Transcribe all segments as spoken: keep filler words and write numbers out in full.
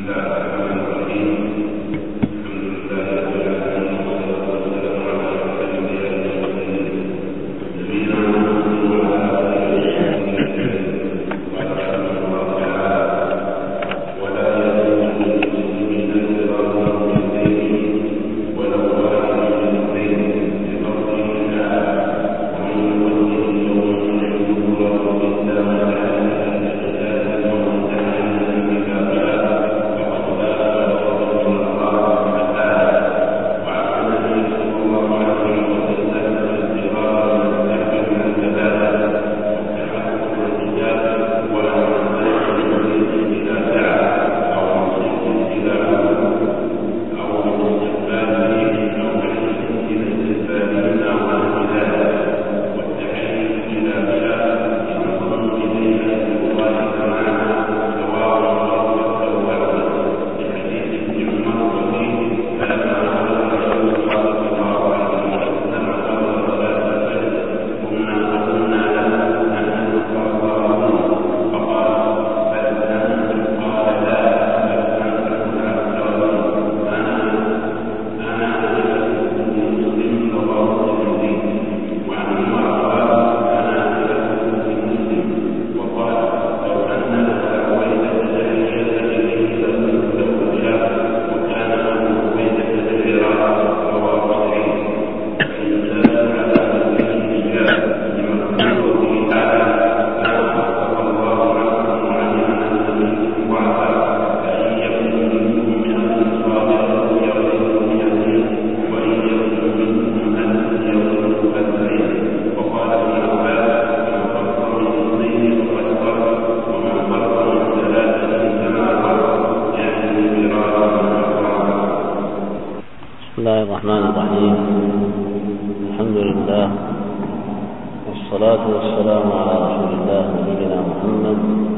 والصلاة والسلام على رسول الله نبينا محمد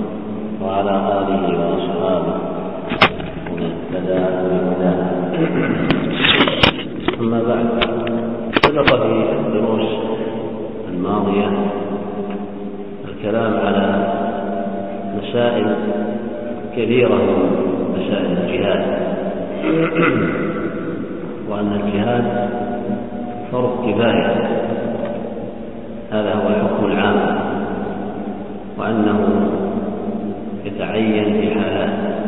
وعلى آله وأصحابه ومن اهتدى بهداه. أما بعد، سبق في الدروس الماضية الكلام على مسائل كثيرة من مسائل الجهاد، وأن الجهاد فرض كفاية، هذا هو الحكم العام، وأنه يتعين في حالات،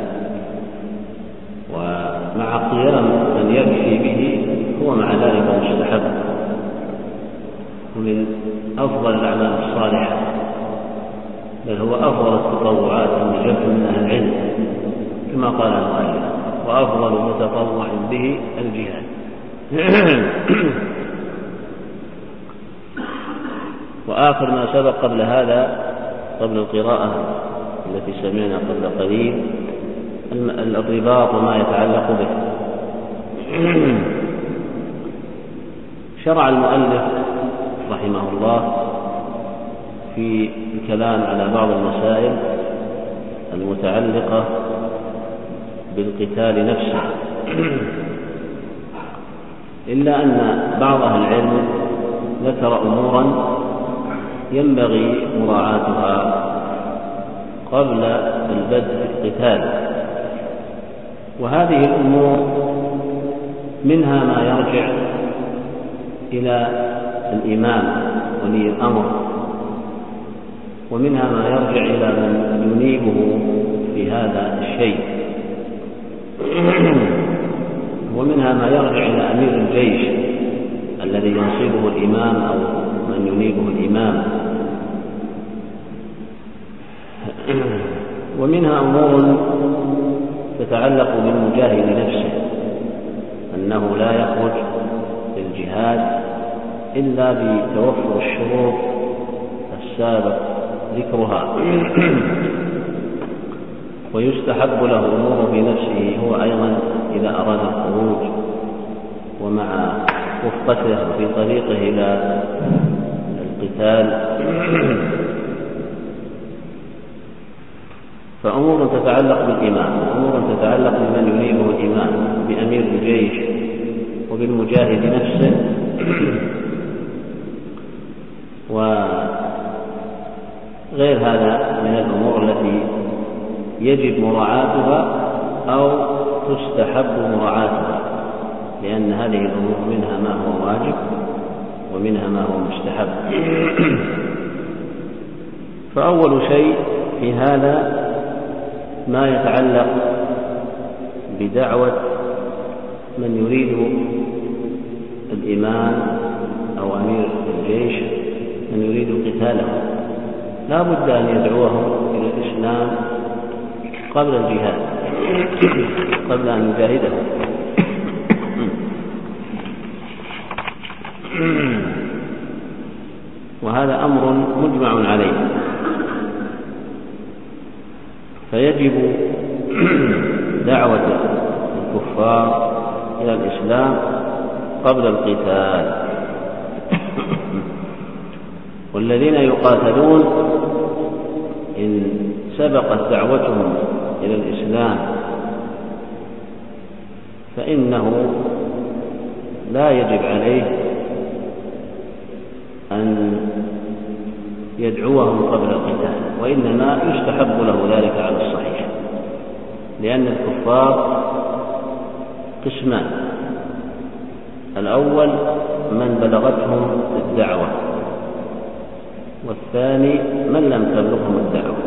ومع قيام من يكفي به هو مع ذلك مستحب ومن أفضل الأعمال الصالحة، بل هو أفضل التطوعات المجد من أهل العلم كما قال المؤلف: وأفضل متطوع به الجهاد. وآخر ما سبق قبل هذا، قبل القراءة التي سمعنا قبل قليل، الرباط وما يتعلق به. شرع المؤلف رحمه الله في الكلام على بعض المسائل المتعلقة بالقتال نفسه، إلا أن بعض أهل العلم ذكر أمورا ينبغي مراعاتها قبل البدء في القتال، وهذه الأمور منها ما يرجع إلى الإمام ولي الأمر، ومنها ما يرجع إلى من ينيبه في هذا الشيء، ومنها ما يرجع إلى أمير الجيش الذي ينصبه الإمام أو من ينيبه الإمام، ومنها أمور تتعلق بالمجاهد نفسه، أنه لا يخرج للجهاد إلا بتوفر الشروط السابق ذكرها، ويستحب له أمور في نفسه هو أيضا إذا أراد الخروج ومع وفقته في طريقه إلى القتال. فأمور تتعلق بالإمام، وأمور تتعلق بمن ينيبه الإمام، بأمير الجيش، وبالمجاهد نفسه، وغير هذا من الأمور التي يجب مراعاتها أو ويستحب مراعاتها، لأن هذه الأمور منها ما هو واجب ومنها ما هو مستحب. فأول شيء في هذا ما يتعلق بدعوة من يريد الإمام أو أمير الجيش من يريد قتاله، لا بد أن يدعوهم إلى الإسلام قبل الجهاد، قبل أن يجاهدهم. وهذا أمر مجمع عليه، فيجب دعوة الكفار إلى الإسلام قبل القتال. والذين يقاتلون إن سبقت دعوتهم إلى الإسلام فإنه لا يجب عليه أن يدعوهم قبل القتال، وإنما يستحب له ذلك على الصحيح، لأن الكفار قسمان: الأول من بلغتهم الدعوة، والثاني من لم تبلغهم الدعوة.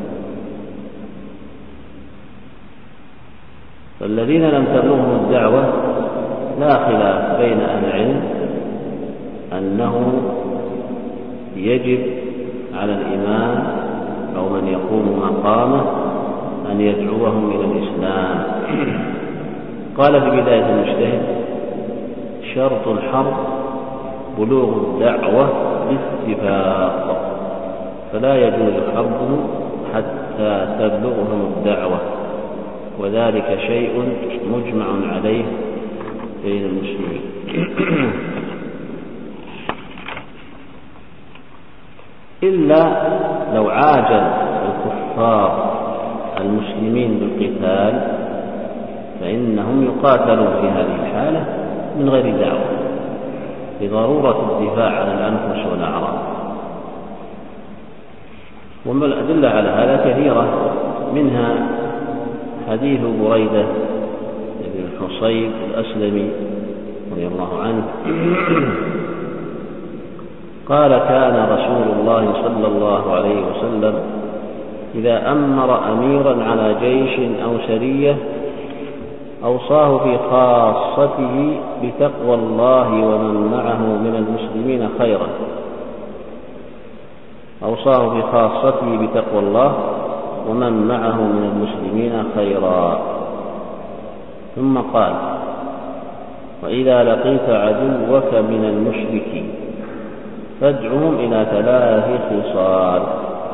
فالذين لم تبلغهم الدعوة لا خلاف بين أهل العلم أنه يجب على الإمام أو من يقوم مقامه أن يدعوهم إلى الإسلام. قال في بداية المجتهد: شرط الحرب بلوغ الدعوة باتفاق، فلا يجوز حربهم حتى تبلغهم الدعوة، وذلك شيء مجمع عليه بين المسلمين. إلا لو عاجل الكفار المسلمين بالقتال فإنهم يقاتلون في هذه الحالة من غير دعوة، لضرورة الدفاع عن الأنفس والأعراض. ومن الأدلة على هذا كثيرة، منها حديث بريدة بن الحصيب الأسلمي رضي الله عنه قال: كان رسول الله صلى الله عليه وسلم إذا أمر أميرا على جيش أو سرية أوصاه في خاصته بتقوى الله ومن معه من المسلمين خيرا أوصاه في خاصته بتقوى الله ومن معه من المسلمين خيرا ثم قال: وإذا لقيت عدوك من المشركين فادعهم إلى ثلاث خصال،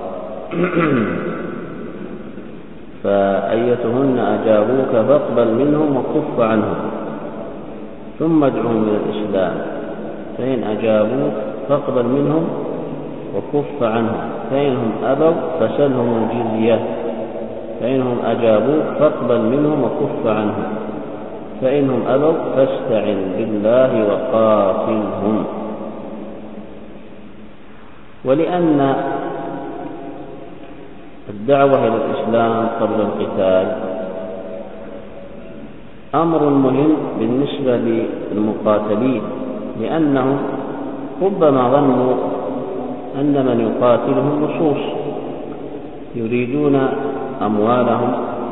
فأيتهن أجابوك فاقبل منهم وكف عنهم، ثم ادعهم إلى الإسلام، فإن أجابوك فاقبل منهم وكف عنهم، فإنهم أبوا فسلهم الجزية، فإنهم أجابوك فاقبل منهم وكف عنهم، فإنهم أبوا فاستعن بالله وقاتلهم. ولأن الدعوة إلى الإسلام قبل القتال أمر مهم بالنسبة للمقاتلين، لأنهم ربما ظنوا أن من يقاتلهم لصوص يريدون أموالهم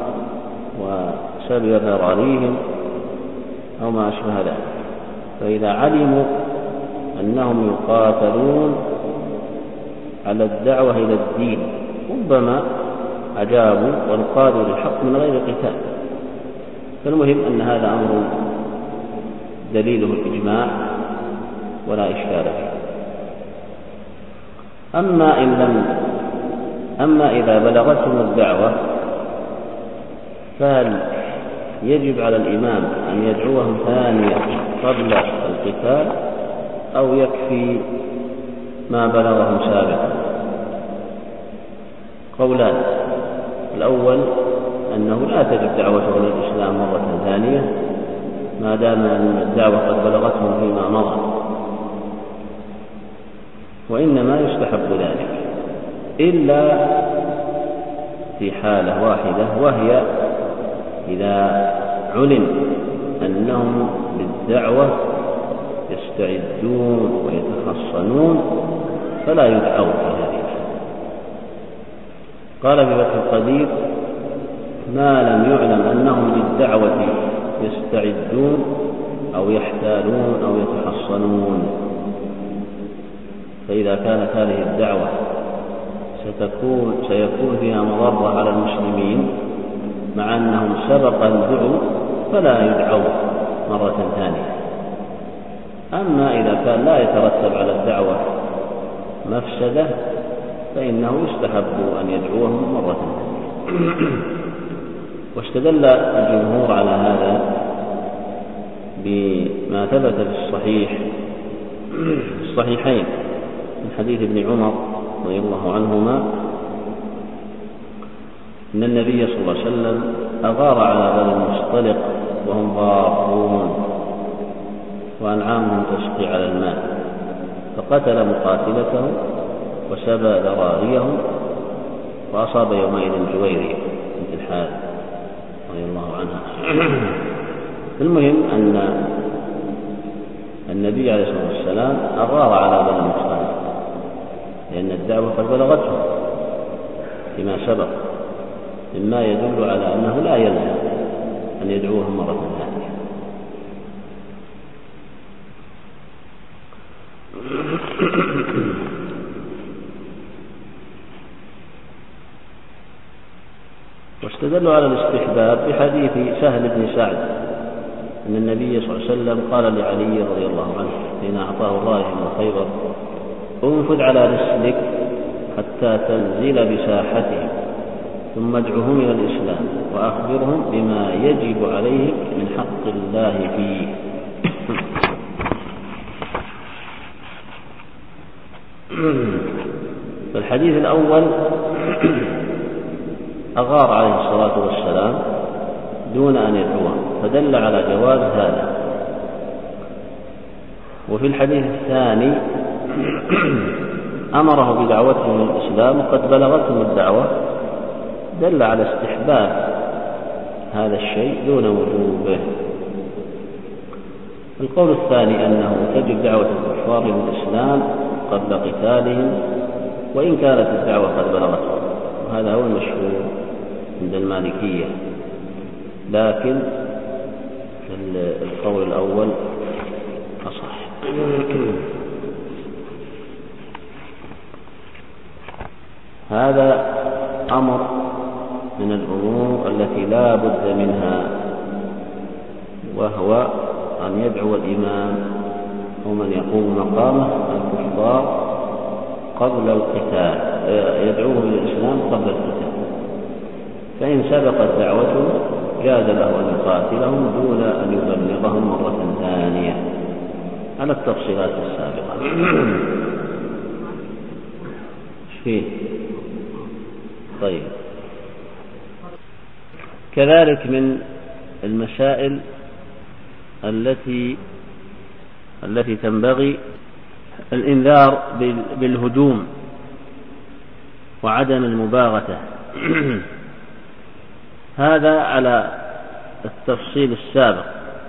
وسبي ذراريهم أو ما أشبه ذلك، فإذا علموا أنهم يقاتلون على الدعوة إلى الدين ربما أجابوا وانقادوا للحق من غير قتال. فالمهم أن هذا أمر دليله الإجماع ولا إشكال فيه. أما إن لم أما إذا بلغتهم الدعوة فهل يجب على الإمام أن يدعوهم ثانية قبل القتال أو يكفي ما بلغهم سابقا؟ قولان: الأول أنه لا تجب دعوته إلى الإسلام مرة ثانية ما دام أن الدعوة قد بلغتهم فيما مضى، وإنما يستحب ذلك إلا في حالة واحدة، وهي إذا علم أنهم بالدعوة يستعدون ويتحصنون فلا يدعون في هذه الحال. قال في فتح القدير: ما لم يعلم أنهم بالدعوة يستعدون أو يحتالون أو يتحصنون. فإذا كانت هذه الدعوة ستكون سيكون فيها مضرة على المسلمين مع أنهم سبقا دعوا فلا يدعون مرة ثانية. أما إذا كان لا يترتب على الدعوة مفسدة فإنه يستحب أن يدعوهم مرة ثانية. واستدل الجمهور على هذا بما ثبت في الصحيح الصحيحين من حديث ابن عمر رضي الله عنهما أن النبي صلى الله عليه وسلم أغار على بني المصطلق وهم غارون وأنعامهم تسقي على الماء، فقتل مقاتلتهم وسبى ذراريهم وأصاب يومئذ جويرية بنت الحارث رضي الله عنها. المهم أن النبي عليه الصلاة والسلام أغار على بني المصطلق لأن الدعوة قد بلغتهم فيما سبق، مما يدل على أنه لا يلزم أن يدعوهم مرة ثانية. واستدلوا على الاستحباب بحديث سهل بن سعد أن النبي صلى الله عليه وسلم قال لعلي رضي الله عنه حين أعطاه الراية من خيبر: انفذ على رسلك حتى تنزل بساحتهم ثم ادعهم إلى الإسلام وأخبرهم بما يجب عليهم من حق الله فيه. فالحديث الأول أغار عليه الصلاة والسلام دون أن يدعوهم فدل على جواز هذا. وفي الحديث الثاني أمره بدعوتهم إلى الإسلام وقد بلغتهم الدعوة، دل على استحباب هذا الشيء دون وجوبه. القول الثاني أنه تجب دعوة الكفار إلى الإسلام قبل قتالهم وإن كانت الدعوة قد بلغتهم، وهذا هو المشهور عند المالكية، لكن القول الأول أصح. هذا أمر من الأمور التي لا بد منها، وهو أن يدعو الإمام أو من يقوم مقامه الكفار قبل القتال، يدعوه إلى الإسلام قبل القتال، فإن سبقت دعوته جاز له أن يقاتلهم دون أن يبلغهم مرة ثانية على التفصيلات السابقة. فيه طيب. كذلك من المسائل التي التي تنبغي الإنذار بالهجوم وعدم المباغتة. هذا على التفصيل السابق.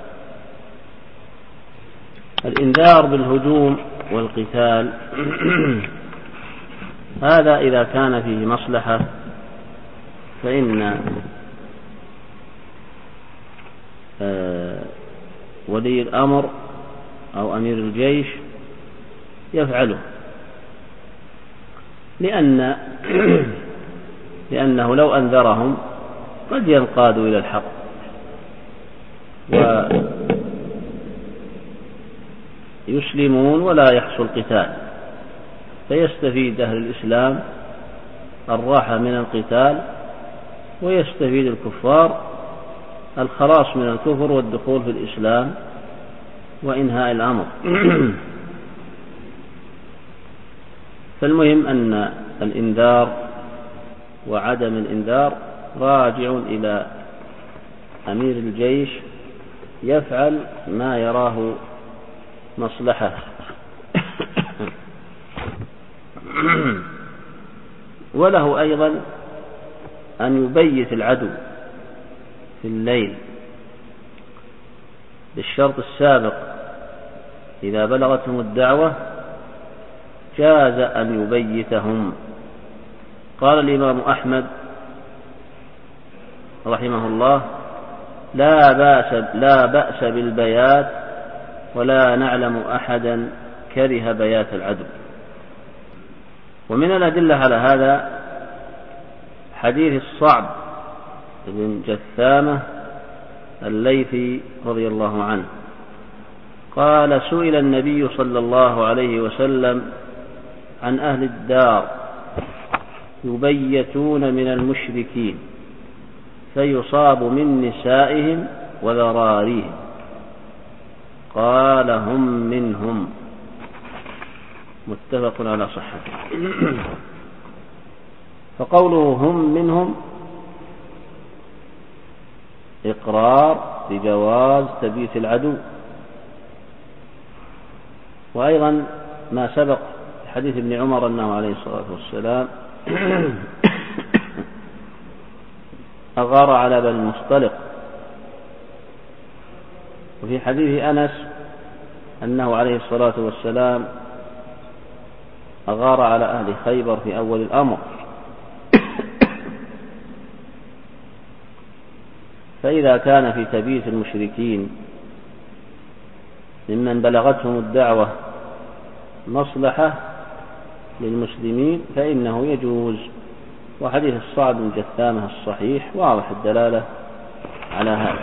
الإنذار بالهجوم والقتال هذا إذا كان فيه مصلحة فإن ولي الأمر أو أمير الجيش يفعله، لأن لأنه لو أنذرهم قد ينقادوا إلى الحق ويسلمون ولا يحصل قتال، فيستفيد أهل الإسلام الراحة من القتال، ويستفيد الكفار الخلاص من الكفر والدخول في الإسلام وإنهاء الأمر. فالمهم أن الإنذار وعدم الإنذار راجع إلى أمير الجيش يفعل ما يراه مصلحة. وله أيضا أن يبيت العدو في الليل بالشرط السابق إذا بلغتهم الدعوة جاز أن يبيتهم. قال الإمام أحمد رحمه الله: لا بأس, لا بأس بالبيات، ولا نعلم أحدا كره بيات العدو. ومن الأدلة على هذا حديث الصعب بن جثامة الليثي رضي الله عنه قال: سئل النبي صلى الله عليه وسلم عن أهل الدار يبيتون من المشركين فيصاب من نسائهم وذراريهم، قال: هم منهم. متفق على صحته. فقوله هم منهم إقرار بجواز تبييت العدو. وأيضا ما سبق حديث ابن عمر أنه عليه الصلاة والسلام أغار على بني المصطلق. وفي حديث أنس أنه عليه الصلاة والسلام أغار على أهل خيبر في أول الأمر. فإذا كان في تبييت المشركين ممن بلغتهم الدعوة مصلحة للمسلمين فإنه يجوز. وحديث الصعب بن جثامة الصحيح واضح الدلالة على هذا.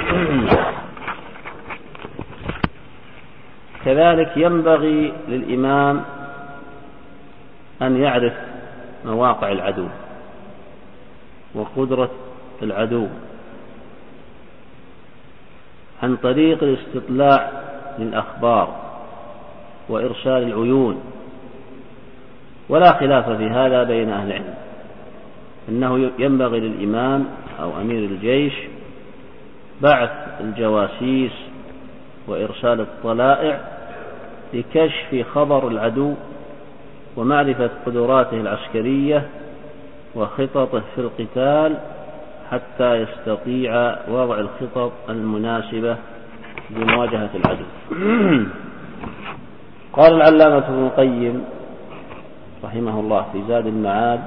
كذلك ينبغي للإمام أن يعرف مواقع العدو وقدرة العدو عن طريق الاستطلاع للأخبار وإرسال العيون. ولا خلاف في هذا بين أهل العلم أنه ينبغي للإمام أو أمير الجيش بعث الجواسيس وإرسال الطلائع لكشف خبر العدو ومعرفة قدراته العسكرية وخططه في القتال حتى يستطيع وضع الخطط المناسبة لمواجهة العدو. قال العلامة ابن القيم رحمه الله في زاد المعاد: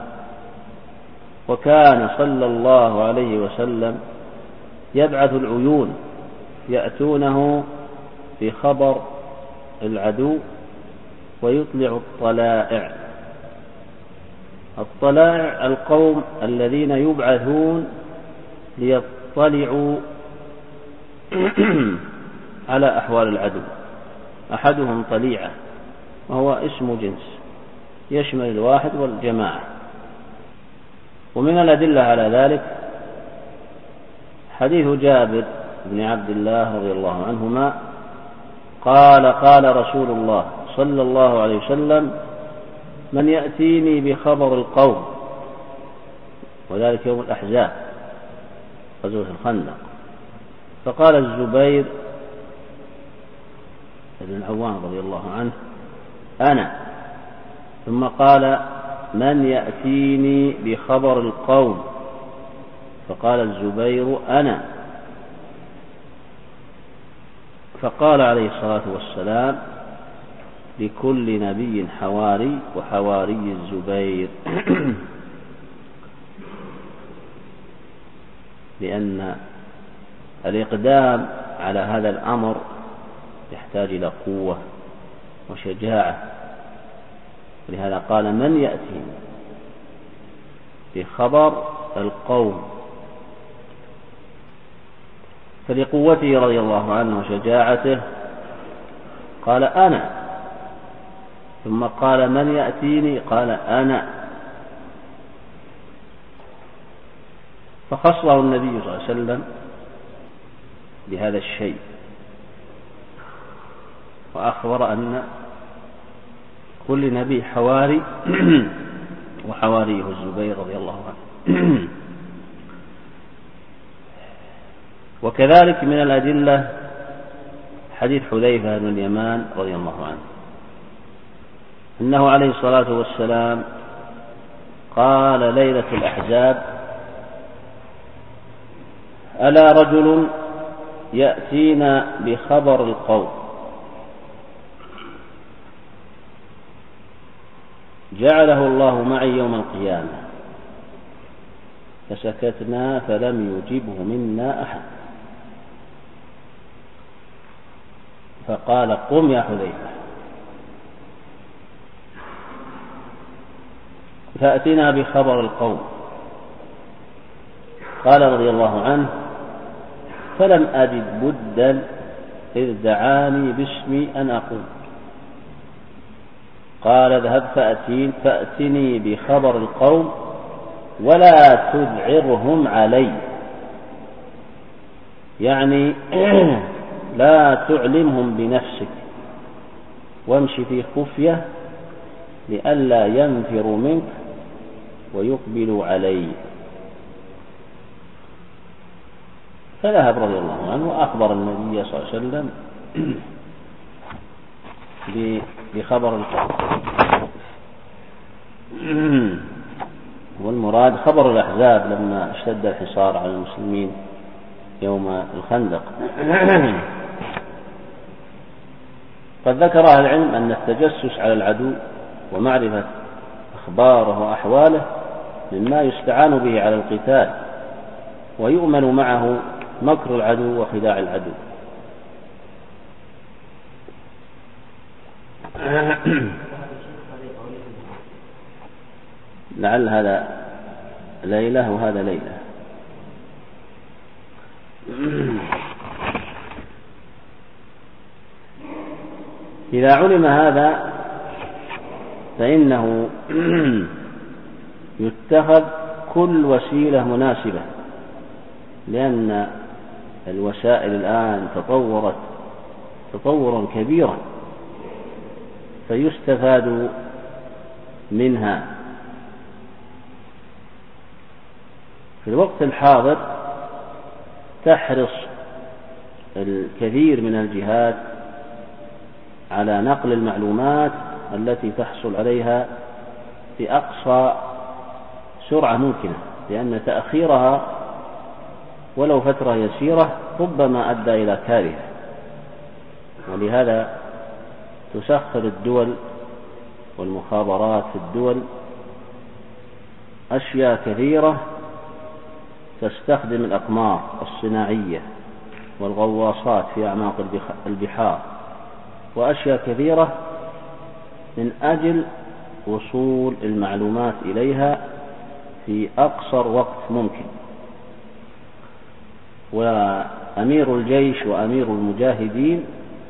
وكان صلى الله عليه وسلم يبعث العيون يأتونه بخبر العدو ويطلع الطلائع. الطلائع القوم الذين يبعثون ليطلعوا على أحوال العدو. أحدهم طليعة وهو اسم جنس يشمل الواحد والجماعة. ومن الأدلة على ذلك حديث جابر بن عبد الله رضي الله عنهما قال: قال رسول الله صلى الله عليه وسلم: من يأتيني بخبر القوم، وذلك يوم الأحزاب غزوة الخندق. فقال الزبير بن العوام رضي الله عنه: أنا. ثم قال: من يأتيني بخبر القوم؟ فقال الزبير: أنا. فقال عليه الصلاة والسلام: لكل نبي حواري، وحواري الزبير. لأن الإقدام على هذا الأمر يحتاج إلى قوة وشجاعة، لهذا قال: من يأتي بخبر القوم. فلقوته رضي الله عنه وشجاعته قال: أنا. ثم قال: من يأتيني؟ قال: أنا. فخصه النبي صلى الله عليه وسلم بهذا الشيء، وأخبر أن كل نبي حواري وحواريه الزبير رضي الله عنه. وكذلك من الأدلة حديث حذيفة بن اليمان رضي الله عنه أنه عليه الصلاة والسلام قال ليلة الأحزاب: ألا رجل يأتينا بخبر القوم جعله الله معي يوم القيامة فسكتنا فلم يجبه منا أحد، فقال قم يا حذيفة فأتنا بخبر القوم. قال رضي الله عنه فلم أجد بدا إذ دعاني باسمي أن أقوم. قال اذهب فأتين فأتني بخبر القوم ولا تذعرهم علي، يعني لا تعلمهم بنفسك وامشي في خفية لئلا ينفروا منك ويقبلوا علي. فذهب رضي الله عنه وأخبر النبي صلى الله عليه وسلم بخبر القوم. والمراد خبر الأحزاب لما اشتد الحصار على المسلمين يوم الخندق. قد ذكر أهل العلم أن التجسس على العدو ومعرفة أخباره وأحواله مما يستعان به على القتال ويؤمن معه مكر العدو وخداع العدو. لعل هذا ليلة وهذا ليلة. إذا علم هذا فإنه يتخذ كل وسيلة مناسبة، لأن الوسائل الآن تطورت تطورا كبيرا فيستفاد منها. في الوقت الحاضر تحرص الكثير من الجهات على نقل المعلومات التي تحصل عليها بأقصى سرعة ممكنة، لأن تأخيرها ولو فترة يسيرة ربما أدى إلى كارثة. ولهذا تسخر الدول والمخابرات في الدول أشياء كثيرة، تستخدم الأقمار الصناعية والغواصات في أعماق البحار وأشياء كثيرة من أجل وصول المعلومات إليها في أقصر وقت ممكن. وأمير الجيش وأمير المجاهدين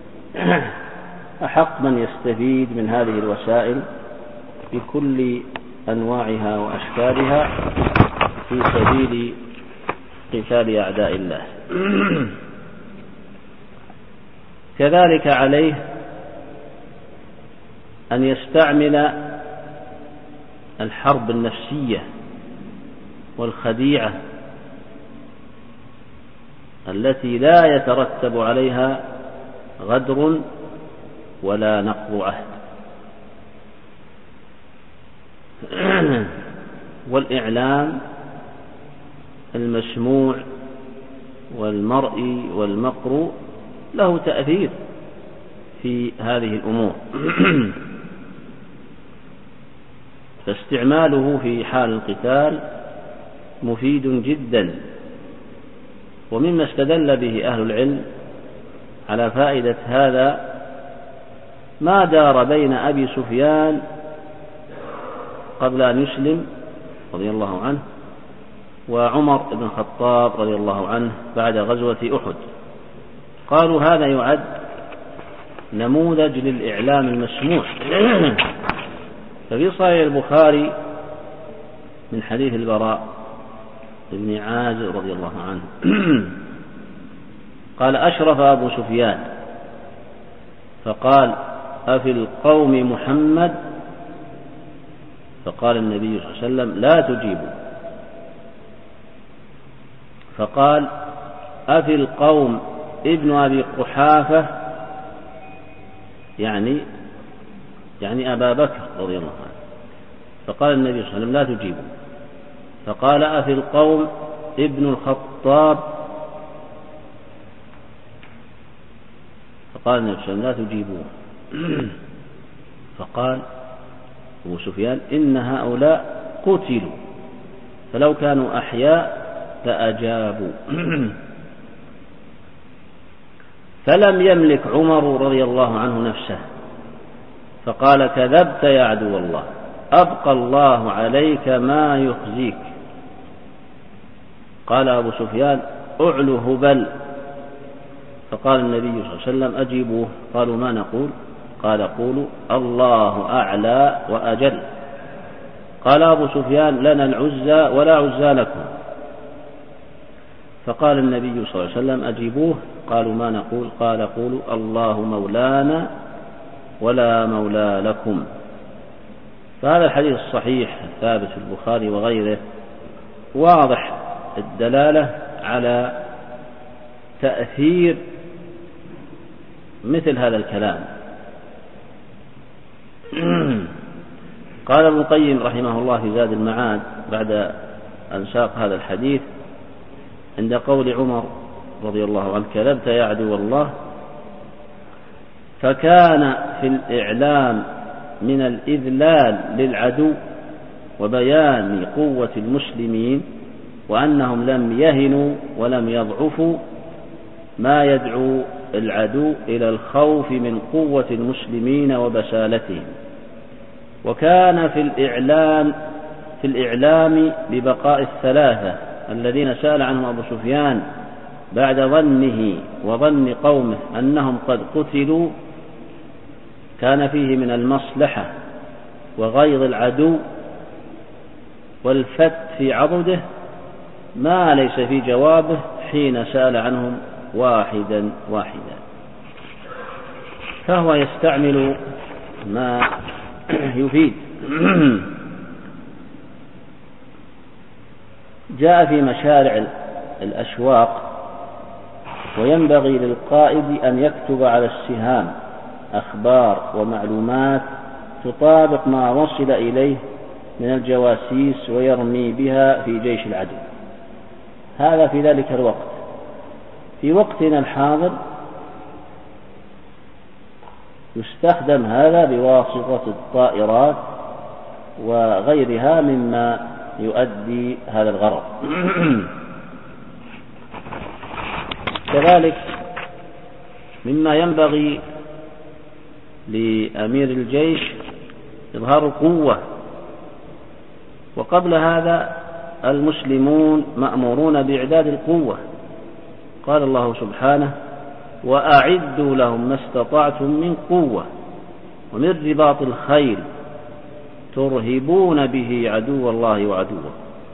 أحق من يستفيد من هذه الوسائل بكل أنواعها وأشكالها في سبيل قتال أعداء الله. كذلك عليه أن يستعمل الحرب النفسية والخديعة التي لا يترتب عليها غدر ولا نقض عهد، والإعلام المسموع والمرئي والمقروء له تأثير في هذه الأمور، فاستعماله في حال القتال مفيد جدا. ومما استدل به أهل العلم على فائدة هذا ما دار بين أبي سفيان قبل أن يسلم رضي الله عنه وعمر بن الخطاب رضي الله عنه بعد غزوة أحد. قالوا هذا يعد نموذج للإعلام المسموع. ففي صحيح البخاري من حديث البراء بن عازب رضي الله عنه قال أشرف أبو سفيان فقال أفي القوم محمد؟ فقال النبي صلى الله عليه وسلم لا تجيبوا. فقال أفي القوم ابن أبي قحافة؟ يعني يعني أبا بكر رضي الله عنه. فقال النبي صلى الله عليه وسلم لا تجيبوا. فقال أفي القوم ابن الخطاب؟ فقال النبي صلى الله عليه وسلم لا تجيبوه. فقال أبو سفيان إن هؤلاء قتلوا فلو كانوا أحياء لأجابوا. فلم يملك عمر رضي الله عنه نفسه فقال كذبت يا عدو الله، أبقى الله عليك ما يخزيك. قال أبو سفيان أعلو هبل. فقال النبي صلى الله عليه وسلم أجيبوه. قالوا ما نقول؟ قال قولوا الله أعلى وأجل. قال أبو سفيان لنا العزى ولا عزى لكم. فقال النبي صلى الله عليه وسلم أجيبوه. قالوا ما نقول؟ قال قولوا الله مولانا ولا مولى لكم. فهذا الحديث الصحيح الثابت في البخاري وغيره واضح الدلالة على تأثير مثل هذا الكلام. قال ابن القيم رحمه الله في زاد المعاد بعد أن ساق هذا الحديث عند قول عمر رضي الله عنه كذبت يا عدو الله، فكان في الإعلام من الإذلال للعدو وبيان قوة المسلمين وأنهم لم يهنوا ولم يضعفوا ما يدعو العدو إلى الخوف من قوة المسلمين وبسالتهم. وكان في الإعلام في الإعلام ببقاء الثلاثة الذين سأل عنهم أبو سفيان بعد ظنه وظن قومه أنهم قد قتلوا، كان فيه من المصلحة وغيظ العدو والفت في عضده ما ليس في جوابه حين سأل عنهم واحدا واحدا، فهو يستعمل ما يفيد. جاء في مشارع الأشواق وينبغي للقائد أن يكتب على السهام أخبار ومعلومات تطابق ما وصل إليه من الجواسيس ويرمي بها في جيش العدو. هذا في ذلك الوقت. في وقتنا الحاضر يستخدم هذا بواسطة الطائرات وغيرها مما يؤدي هذا الغرض. كذلك مما ينبغي لأمير الجيش إظهار القوة، وقبل هذا المسلمون مأمورون بإعداد القوة. قال الله سبحانه وأعدوا لهم ما استطعتم من قوة ومن رباط الخيل ترهبون به عدو الله وعدوه.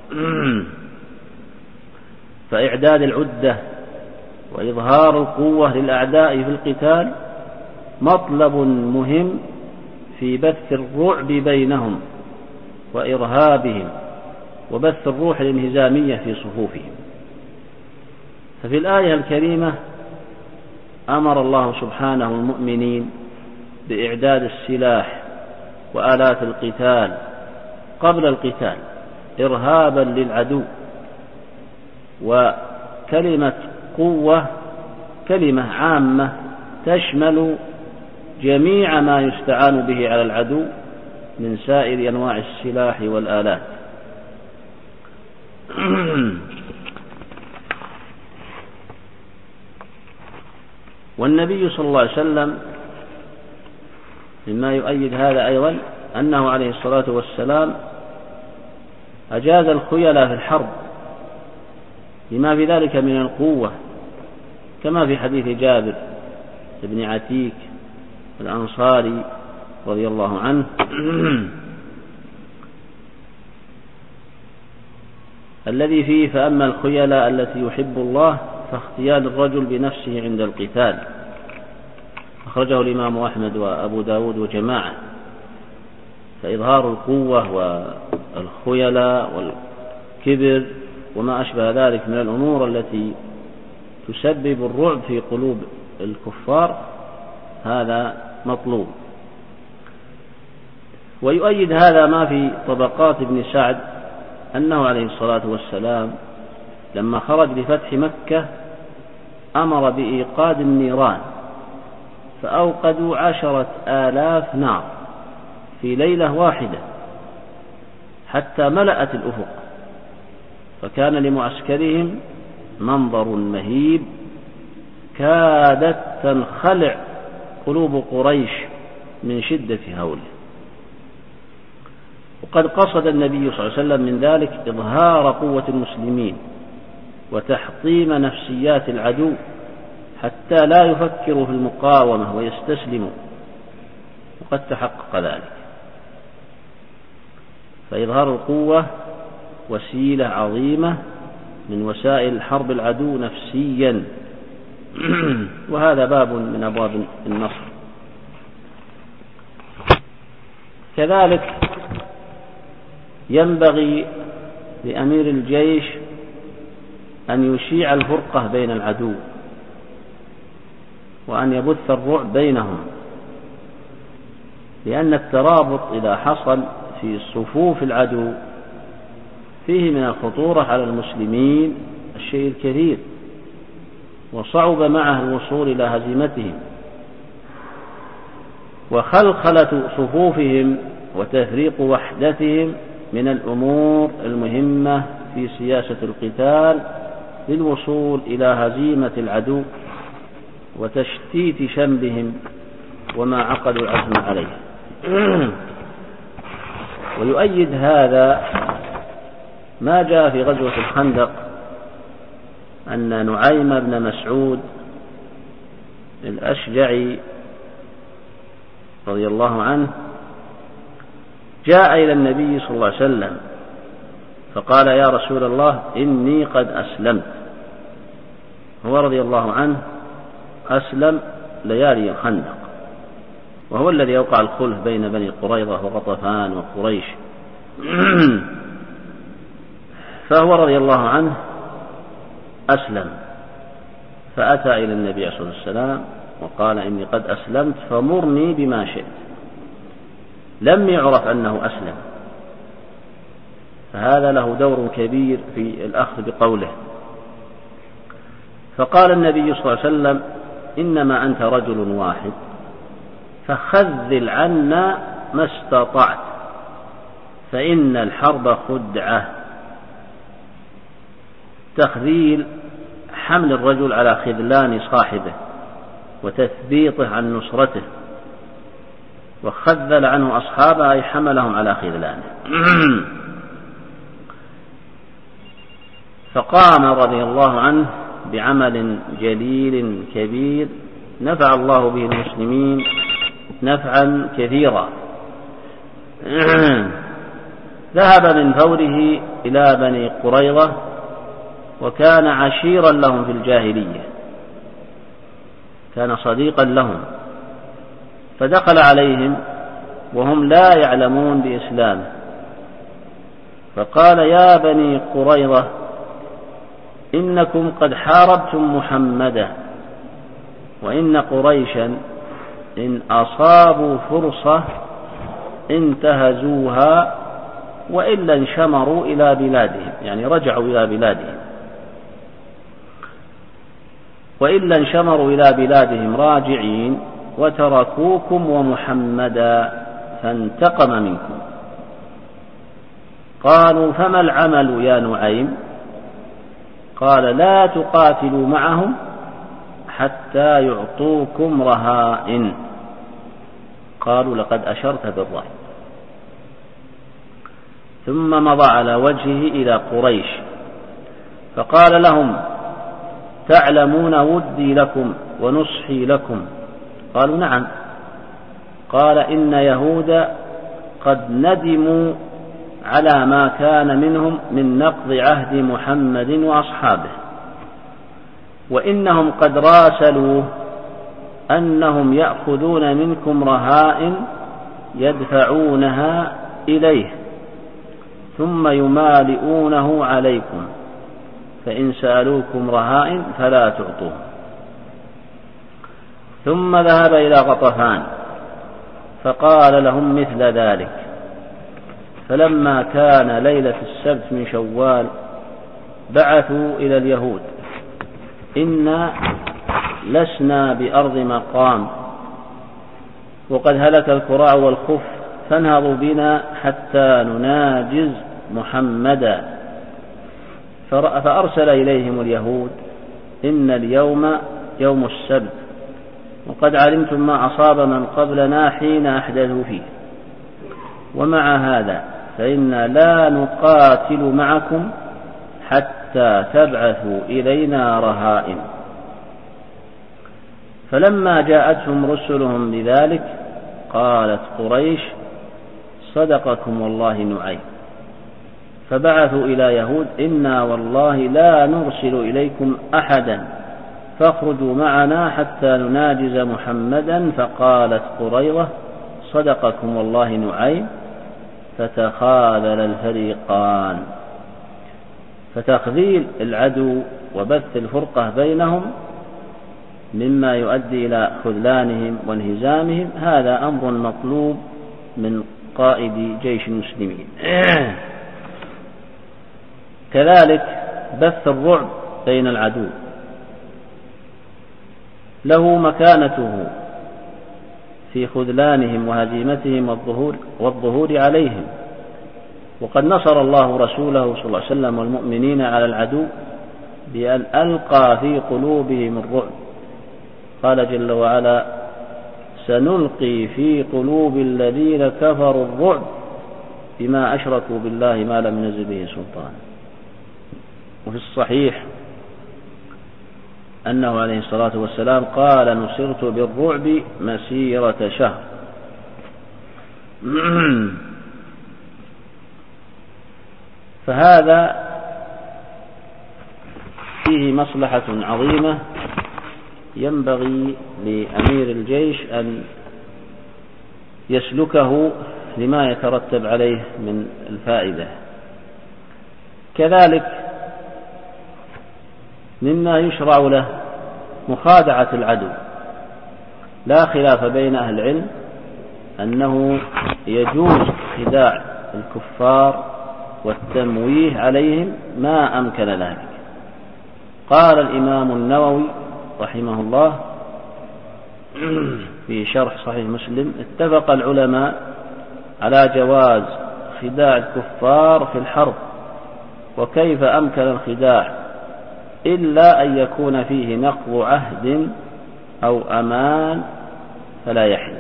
فإعداد العدة وإظهار القوة للأعداء في القتال مطلب مهم في بث الرعب بينهم وإرهابهم وبث الروح الانهزامية في صفوفهم. ففي الآية الكريمة أمر الله سبحانه المؤمنين بإعداد السلاح وآلات القتال قبل القتال إرهابا للعدو. وكلمة قوة كلمة عامة تشمل جميع ما يستعان به على العدو من سائر أنواع السلاح والآلات. والنبي صلى الله عليه وسلم مما يؤيد هذا أيضا أنه عليه الصلاة والسلام أجاز الخيلاء في الحرب لما في ذلك من القوة، كما في حديث جابر بن عتيك الأنصاري رضي الله عنه الذي فيه فأما الخيلاء التي يحب الله فاختيال الرجل بنفسه عند القتال. أخرجه الإمام أحمد وأبو داود وجماعة. فإظهار القوة والخيلاء والكبر وما أشبه ذلك من الأمور التي تسبب الرعب في قلوب الكفار هذا مطلوب. ويؤيد هذا ما في طبقات ابن سعد أنه عليه الصلاة والسلام لما خرج لفتح مكة أمر بإيقاد النيران فأوقدوا عشرة آلاف نار في ليلة واحدة حتى ملأت الأفق، فكان لمعسكرهم منظر مهيب كادت تنخلع قلوب قريش من شدة هوله. وقد قصد النبي صلى الله عليه وسلم من ذلك إظهار قوة المسلمين وتحطيم نفسيات العدو حتى لا يفكروا في المقاومة ويستسلموا، وقد تحقق ذلك. فإظهار القوة وسيلة عظيمة من وسائل حرب العدو نفسيا، وهذا باب من أبواب النصر. كذلك ينبغي لأمير الجيش أن يشيع الفرقة بين العدو وأن يبث الرعب بينهم، لأن الترابط إذا حصل في صفوف العدو فيه من الخطورة على المسلمين الشيء الكثير، وصعب معه الوصول إلى هزيمتهم. وخلخلة صفوفهم وتفريق وحدتهم من الأمور المهمة في سياسة القتال للوصول إلى هزيمة العدو وتشتيت شملهم وما عقدوا العزم عليه. ويؤيد هذا ما جاء في غزوة الخندق أن نعيم بن مسعود الأشجعي رضي الله عنه جاء إلى النبي صلى الله عليه وسلم فقال: يا رسول الله إني قد أسلمت. هو رضي الله عنه أسلم ليالي الخندق، وهو الذي أوقع الخلف بين بني قريظة وغطفان وقريش. فهو رضي الله عنه أسلم، فأتى إلى النبي صلى الله عليه وسلم وقال: إني قد أسلمت فمرني بما شئت. لم يعرف أنه أسلم، فهذا له دور كبير في الأخذ بقوله. فقال النبي صلى الله عليه وسلم: إنما أنت رجل واحد فخذل عنا ما استطعت، فإن الحرب خدعة. تخذيل حمل الرجل على خذلان صاحبه وتثبيطه عن نصرته، وخذل عنه أصحابه أي حملهم على خذلانه. فقام رضي الله عنه بعمل جليل كبير نفع الله به المسلمين نفعا كثيرا. ذهب من فوره إلى بني قريظة، وكان عشيرا لهم في الجاهلية، كان صديقا لهم، فدخل عليهم وهم لا يعلمون بإسلامه، فقال: يا بني قريظة إنكم قد حاربتم محمدا، وإن قريشا إن أصابوا فرصة انتهزوها وإلا انشمروا إلى بلادهم، يعني رجعوا إلى بلادهم، وإلا انشمروا إلى بلادهم راجعين وتركوكم ومحمدا فانتقم منكم. قالوا: فما العمل يا نعيم؟ قال: لا تقاتلوا معهم حتى يعطوكم رهائن. قالوا: لقد أشرت بالرأي. ثم مضى على وجهه إلى قريش فقال لهم: تعلمون ودي لكم ونصحي لكم. قالوا: نعم. قال: إن يهود قد ندموا على ما كان منهم من نقض عهد محمد وأصحابه، وإنهم قد راسلوا أنهم يأخذون منكم رهائن يدفعونها إليه ثم يمالئونه عليكم، فإن سألوكم رهائن فلا تعطوه. ثم ذهب إلى غطفان فقال لهم مثل ذلك. فلما كان ليلة السبت من شوال بعثوا إلى اليهود: إنا لسنا بأرض مقام وقد هلك الكراع والخف فانهضوا بنا حتى نناجز محمدا. فأرسل إليهم اليهود إن اليوم يوم السبت وقد علمتم ما أصاب من قبلنا حين أحدثوا فيه، ومع هذا فإنا لا نقاتل معكم حتى تبعثوا إلينا رهائن. فلما جاءتهم رسلهم بذلك قالت قريش صدقكم والله نعيم. فبعثوا إلى يهود إنا والله لا نرسل إليكم أحدا فاخرجوا معنا حتى نناجز محمدا. فقالت قريظة صدقكم والله نعيم. فتخاذل الفريقان. فتخذيل العدو وبث الفرقة بينهم مما يؤدي إلى خذلانهم وانهزامهم، هذا أمر مطلوب من قائد جيش المسلمين. كذلك بث الرعب بين العدو له مكانته في خذلانهم وهزيمتهم والظهور, والظهور عليهم. وقد نصر الله رسوله صلى الله عليه وسلم والمؤمنين على العدو بأن ألقى في قلوبهم الرعب. قال جل وعلا سنلقي في قلوب الذين كفروا الرعب بما أشركوا بالله ما لم ينزل به سلطان. وفي الصحيح أنه عليه الصلاة والسلام قال نصرت بالرعب مسيرة شهر. فهذا فيه مصلحة عظيمة ينبغي لأمير الجيش أن يسلكه لما يترتب عليه من الفائدة. كذلك مما يشرع له مخادعة العدو. لا خلاف بين أهل العلم أنه يجوز خداع الكفار والتمويه عليهم ما أمكن ذلك. قال الإمام النووي رحمه الله في شرح صحيح مسلم اتفق العلماء على جواز خداع الكفار في الحرب، وكيف أمكن الخداع إلا أن يكون فيه نقض عهد أو أمان فلا يحل.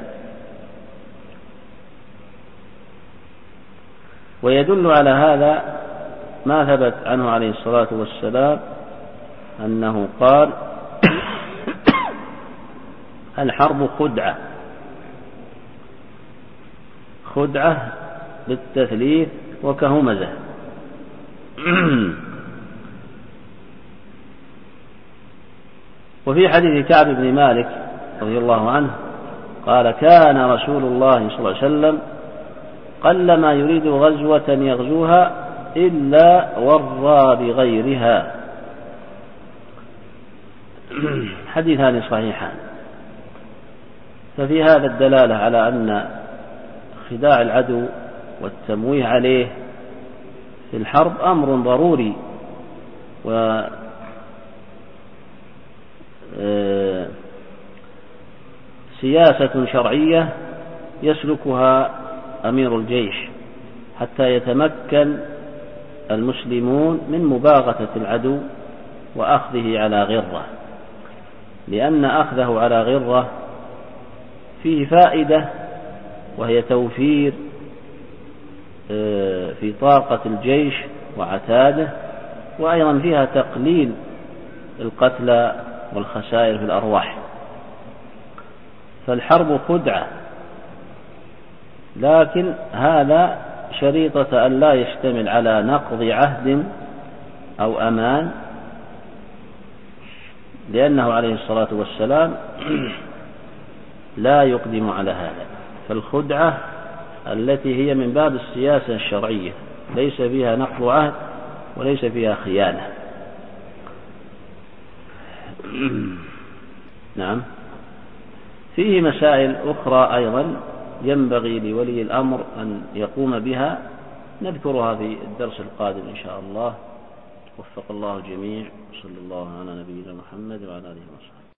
ويدل على هذا ما ثبت عنه عليه الصلاة والسلام أنه قال الحرب خدعة، خدعة بالتثليث وكهمزة. وفي حديث كعب بن مالك رضي الله عنه قال كان رسول الله صلى الله عليه وسلم قلما يريد غزوة يغزوها إلا ورى بغيرها. حديثان صحيحان. ففي هذا الدلالة على أن خداع العدو والتمويه عليه في الحرب أمر ضروري و سياسة شرعية يسلكها أمير الجيش حتى يتمكن المسلمون من مباغتة العدو وأخذه على غرة، لأن أخذه على غرة فيه فائدة وهي توفير في طاقة الجيش وعتاده، وأيضا فيها تقليل القتلى والخسائر في الأرواح. فالحرب خدعة، لكن هذا شريطة أن لا يشتمل على نقض عهد أو أمان، لأنه عليه الصلاة والسلام لا يقدم على هذا. فالخدعة التي هي من باب السياسة الشرعية ليس فيها نقض عهد وليس فيها خيانة. نعم. فيه مسائل أخرى أيضا ينبغي لولي الأمر أن يقوم بها، نذكرها في الدرس القادم إن شاء الله. وفق الله الجميع. صلى الله على نبينا محمد وعلى آله وصحبه.